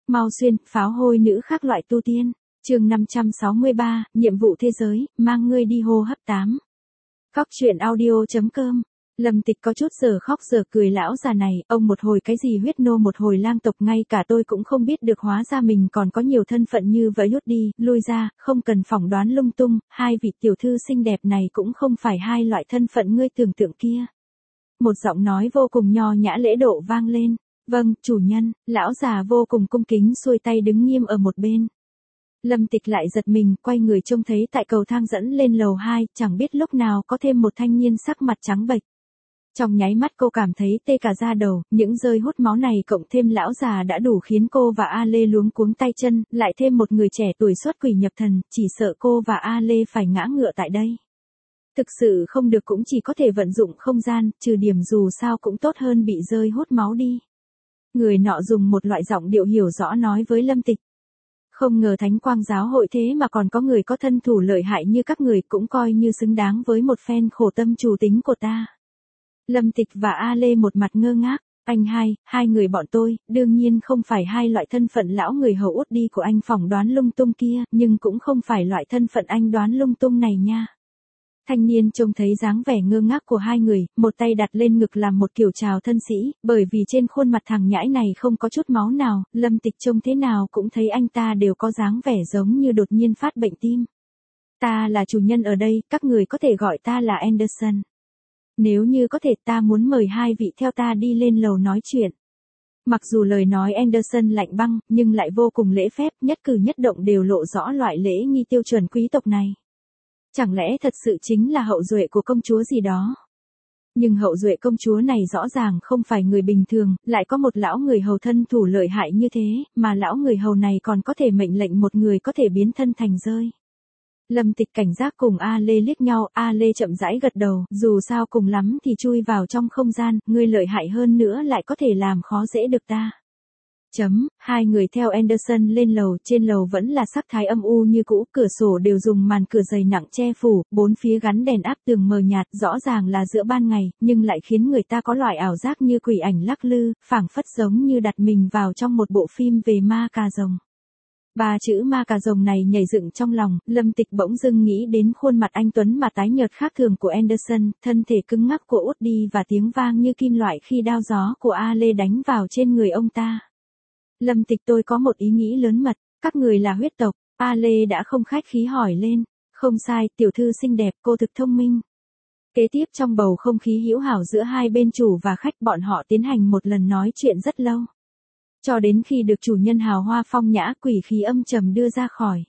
Mau xuyên, pháo hôi nữ khác loại tu tiên. Chương 563, nhiệm vụ thế giới, mang ngươi đi hô hấp 8. Cóc truyện audio.com. Lâm Tịch có chút giờ khóc giờ cười lão già này, ông một hồi cái gì huyết nô một hồi lang tộc, ngay cả tôi cũng không biết được, hóa ra mình còn có nhiều thân phận như vậy. Lút đi, lui ra, không cần phỏng đoán lung tung, hai vị tiểu thư xinh đẹp này cũng không phải hai loại thân phận ngươi tưởng tượng kia. Một giọng nói vô cùng nho nhã lễ độ vang lên. Vâng, chủ nhân. Lão già vô cùng cung kính xuôi tay đứng nghiêm ở một bên. Lâm Tịch lại giật mình, quay người trông thấy tại cầu thang dẫn lên lầu 2, chẳng biết lúc nào có thêm một thanh niên sắc mặt trắng bệch. Trong nháy mắt cô cảm thấy tê cả da đầu, những rơi hút máu này cộng thêm lão già đã đủ khiến cô và A Lê luống cuống tay chân, lại thêm một người trẻ tuổi xuất quỷ nhập thần, chỉ sợ cô và A Lê phải ngã ngựa tại đây. Thực sự không được cũng chỉ có thể vận dụng không gian, trừ điểm dù sao cũng tốt hơn bị rơi hút máu đi. Người nọ dùng một loại giọng điệu hiểu rõ nói với Lâm Tịch. Không ngờ Thánh Quang giáo hội thế mà còn có người có thân thủ lợi hại như các người, cũng coi như xứng đáng với một phen khổ tâm chủ tính của ta. Lâm Tịch và A Lê một mặt ngơ ngác. Anh hai người bọn tôi, đương nhiên không phải hai loại thân phận lão người hầu út đi của anh phỏng đoán lung tung kia, nhưng cũng không phải loại thân phận anh đoán lung tung này nha. Thanh niên trông thấy dáng vẻ ngơ ngác của hai người, một tay đặt lên ngực làm một kiểu chào thân sĩ, bởi vì trên khuôn mặt thằng nhãi này không có chút máu nào, Lâm Tịch trông thế nào cũng thấy anh ta đều có dáng vẻ giống như đột nhiên phát bệnh tim. Ta là chủ nhân ở đây, các người có thể gọi ta là Anderson. Nếu như có thể ta muốn mời hai vị theo ta đi lên lầu nói chuyện. Mặc dù lời nói Anderson lạnh băng, nhưng lại vô cùng lễ phép, nhất cử nhất động đều lộ rõ loại lễ nghi tiêu chuẩn quý tộc này. Chẳng lẽ thật sự chính là hậu duệ của công chúa gì đó? Nhưng hậu duệ công chúa này rõ ràng không phải người bình thường, lại có một lão người hầu thân thủ lợi hại như thế, mà lão người hầu này còn có thể mệnh lệnh một người có thể biến thân thành rơi. Lâm Tịch cảnh giác cùng A Lê liếc nhau, A Lê chậm rãi gật đầu, dù sao cùng lắm thì chui vào trong không gian, ngươi lợi hại hơn nữa lại có thể làm khó dễ được ta. Hai người theo Anderson lên lầu, trên lầu vẫn là sắc thái âm u như cũ, cửa sổ đều dùng màn cửa dày nặng che phủ, bốn phía gắn đèn áp tường mờ nhạt, rõ ràng là giữa ban ngày, nhưng lại khiến người ta có loại ảo giác như quỷ ảnh lắc lư, phảng phất giống như đặt mình vào trong một bộ phim về ma cà rồng. Ba chữ ma cà rồng này nhảy dựng trong lòng, Lâm Tịch bỗng dưng nghĩ đến khuôn mặt anh tuấn mà tái nhợt khác thường của Anderson, thân thể cứng ngắc của út đi và tiếng vang như kim loại khi đao gió của A Lê đánh vào trên người ông ta. Lâm Tịch, tôi có một ý nghĩ lớn mật, các người là huyết tộc. A Lê đã không khách khí hỏi lên. Không sai, tiểu thư xinh đẹp, cô thực thông minh. Kế tiếp trong bầu không khí hữu hảo giữa hai bên chủ và khách, bọn họ tiến hành một lần nói chuyện rất lâu. Cho đến khi được chủ nhân hào hoa phong nhã quỷ khí âm trầm đưa ra khỏi.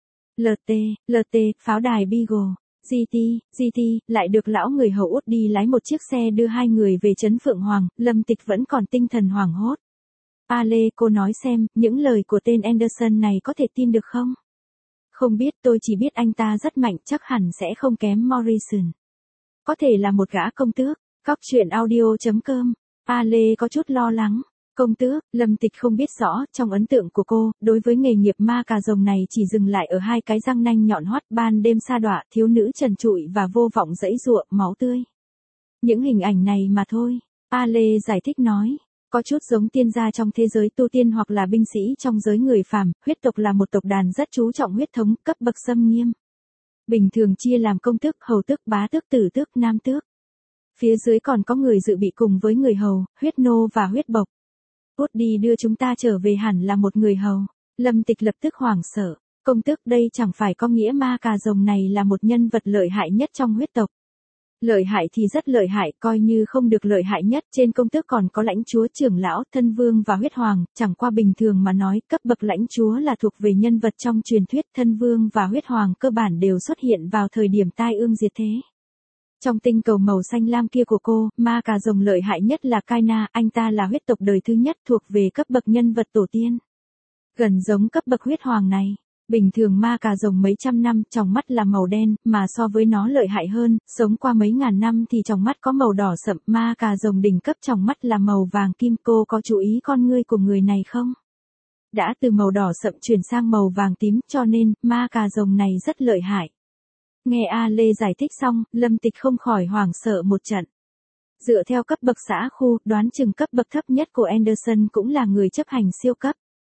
LT, pháo đài Beagle, GT, lại được lão người hầu út đi lái một chiếc xe đưa hai người về trấn Phượng Hoàng, Lâm Tịch vẫn còn tinh thần hoảng hốt. A Lê, cô nói xem, những lời của tên Anderson này có thể tin được không? Không biết, tôi chỉ biết anh ta rất mạnh, chắc hẳn sẽ không kém Morrison. Có thể là một gã công tước. Cóc truyện audio.com. A Lê có chút lo lắng. Công tước, Lâm Tịch không biết rõ, trong ấn tượng của cô, đối với nghề nghiệp ma cà rồng này chỉ dừng lại ở hai cái răng nanh nhọn hoắt, ban đêm sa đọa, thiếu nữ trần trụi và vô vọng dẫy dụa, máu tươi. Những hình ảnh này mà thôi. A Lê giải thích nói. Có chút giống tiên gia trong thế giới tu tiên hoặc là binh sĩ trong giới người phàm, huyết tộc là một tộc đàn rất chú trọng huyết thống, cấp bậc xâm nghiêm. Bình thường chia làm công tước, hầu tước, bá tước, tử tước, nam tước. Phía dưới còn có người dự bị cùng với người hầu, huyết nô và huyết bộc. Út đi đưa chúng ta trở về hẳn là một người hầu. Lâm Tịch lập tức hoảng sợ. Công tước, đây chẳng phải có nghĩa ma cà rồng này là một nhân vật lợi hại nhất trong huyết tộc. Lợi hại thì rất lợi hại, coi như không được lợi hại nhất, trên công tước còn có lãnh chúa, trưởng lão, thân vương và huyết hoàng, chẳng qua bình thường mà nói, cấp bậc lãnh chúa là thuộc về nhân vật trong truyền thuyết, thân vương và huyết hoàng cơ bản đều xuất hiện vào thời điểm tai ương diệt thế. Trong tinh cầu màu xanh lam kia của cô, ma cà rồng lợi hại nhất là Kaina, anh ta là huyết tộc đời thứ nhất thuộc về cấp bậc nhân vật tổ tiên. Gần giống cấp bậc huyết hoàng này. Bình thường ma cà rồng mấy trăm năm, tròng mắt là màu đen, mà so với nó lợi hại hơn, sống qua mấy ngàn năm thì tròng mắt có màu đỏ sậm, ma cà rồng đỉnh cấp tròng mắt là màu vàng kim. Cô có chú ý con ngươi của người này không? Đã từ màu đỏ sậm chuyển sang màu vàng tím, cho nên, ma cà rồng này rất lợi hại. Nghe A Lê giải thích xong, Lâm Tịch không khỏi hoảng sợ một trận. Dựa theo cấp bậc xã khu, đoán chừng cấp bậc thấp nhất của Anderson cũng là người chấp hành siêu cấp.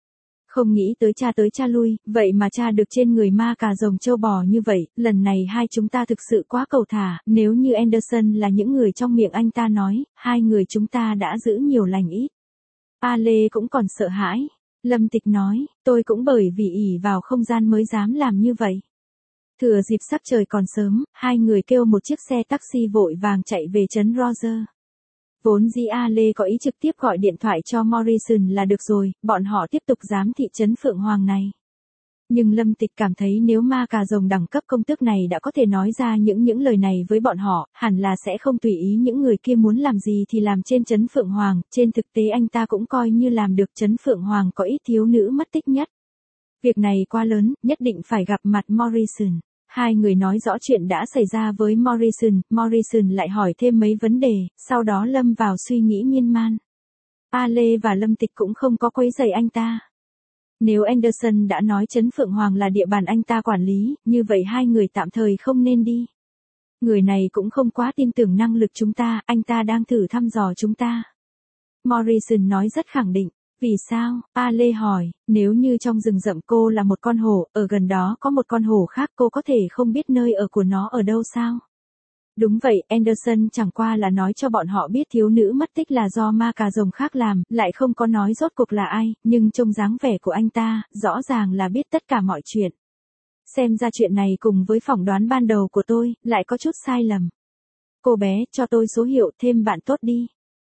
Không nghĩ tới cha lui, vậy mà cha được trên người ma cà rồng châu bò như vậy, lần này hai chúng ta thực sự quá cầu thả, nếu như Anderson là những người trong miệng anh ta nói, hai người chúng ta đã giữ nhiều lành ít. A Lê cũng còn sợ hãi. Lâm Tịch nói, tôi cũng bởi vì ỷ vào không gian mới dám làm như vậy. Thừa dịp sắc trời còn sớm, hai người kêu một chiếc xe taxi vội vàng chạy về trấn Roger. Vốn dĩ A Lê có ý trực tiếp gọi điện thoại cho Morrison là được rồi, bọn họ tiếp tục giám thị trấn Phượng Hoàng này. Nhưng Lâm Tịch cảm thấy nếu ma cà rồng đẳng cấp công tước này đã có thể nói ra những lời này với bọn họ, hẳn là sẽ không tùy ý những người kia muốn làm gì thì làm trên trấn Phượng Hoàng, trên thực tế anh ta cũng coi như làm được trấn Phượng Hoàng có ít thiếu nữ mất tích nhất. Việc này quá lớn, nhất định phải gặp mặt Morrison. Hai người nói rõ chuyện đã xảy ra với Morrison lại hỏi thêm mấy vấn đề, sau đó lâm vào suy nghĩ miên man. A Lê và Lâm Tịch cũng không có quấy rầy anh ta. Nếu Anderson đã nói trấn Phượng Hoàng là địa bàn anh ta quản lý, như vậy hai người tạm thời không nên đi. Người này cũng không quá tin tưởng năng lực chúng ta, anh ta đang thử thăm dò chúng ta. Morrison nói rất khẳng định. Vì sao? A Lê hỏi, nếu như trong rừng rậm cô là một con hổ, ở gần đó có một con hổ khác cô có thể không biết nơi ở của nó ở đâu sao? Đúng vậy, Anderson chẳng qua là nói cho bọn họ biết thiếu nữ mất tích là do ma cà rồng khác làm, lại không có nói rốt cuộc là ai, nhưng trông dáng vẻ của anh ta, rõ ràng là biết tất cả mọi chuyện. Xem ra chuyện này cùng với phỏng đoán ban đầu của tôi, lại có chút sai lầm. Cô bé, cho tôi số hiệu thêm bạn tốt đi.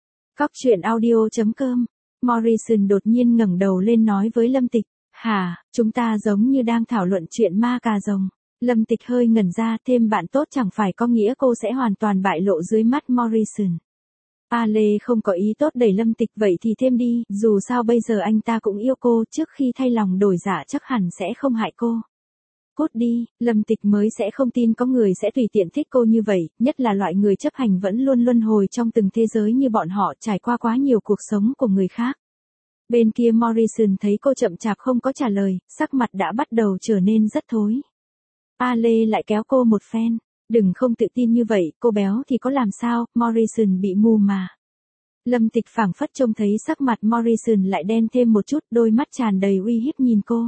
Cóc.audio.com Morrison đột nhiên ngẩng đầu lên nói với Lâm Tịch, hả, chúng ta giống như đang thảo luận chuyện ma cà rồng. Lâm Tịch hơi ngẩn ra, thêm bạn tốt chẳng phải có nghĩa cô sẽ hoàn toàn bại lộ dưới mắt Morrison. A Lê không có ý tốt đẩy Lâm Tịch vậy thì thêm đi, dù sao bây giờ anh ta cũng yêu cô, trước khi thay lòng đổi dạ chắc hẳn sẽ không hại cô. Cút đi, Lâm Tịch mới sẽ không tin có người sẽ tùy tiện thích cô như vậy, nhất là loại người chấp hành vẫn luôn luân hồi trong từng thế giới như bọn họ trải qua quá nhiều cuộc sống của người khác. Bên kia Morrison thấy cô chậm chạp không có trả lời, sắc mặt đã bắt đầu trở nên rất thối. A Lê lại kéo cô một phen, đừng không tự tin như vậy, cô béo thì có làm sao, Morrison bị mù mà. Lâm Tịch phảng phất trông thấy sắc mặt Morrison lại đen thêm một chút, đôi mắt tràn đầy uy hiếp nhìn cô.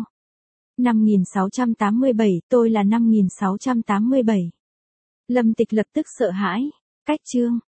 5687, tôi là 5687. Lâm Tịch lập tức sợ hãi. Cách chương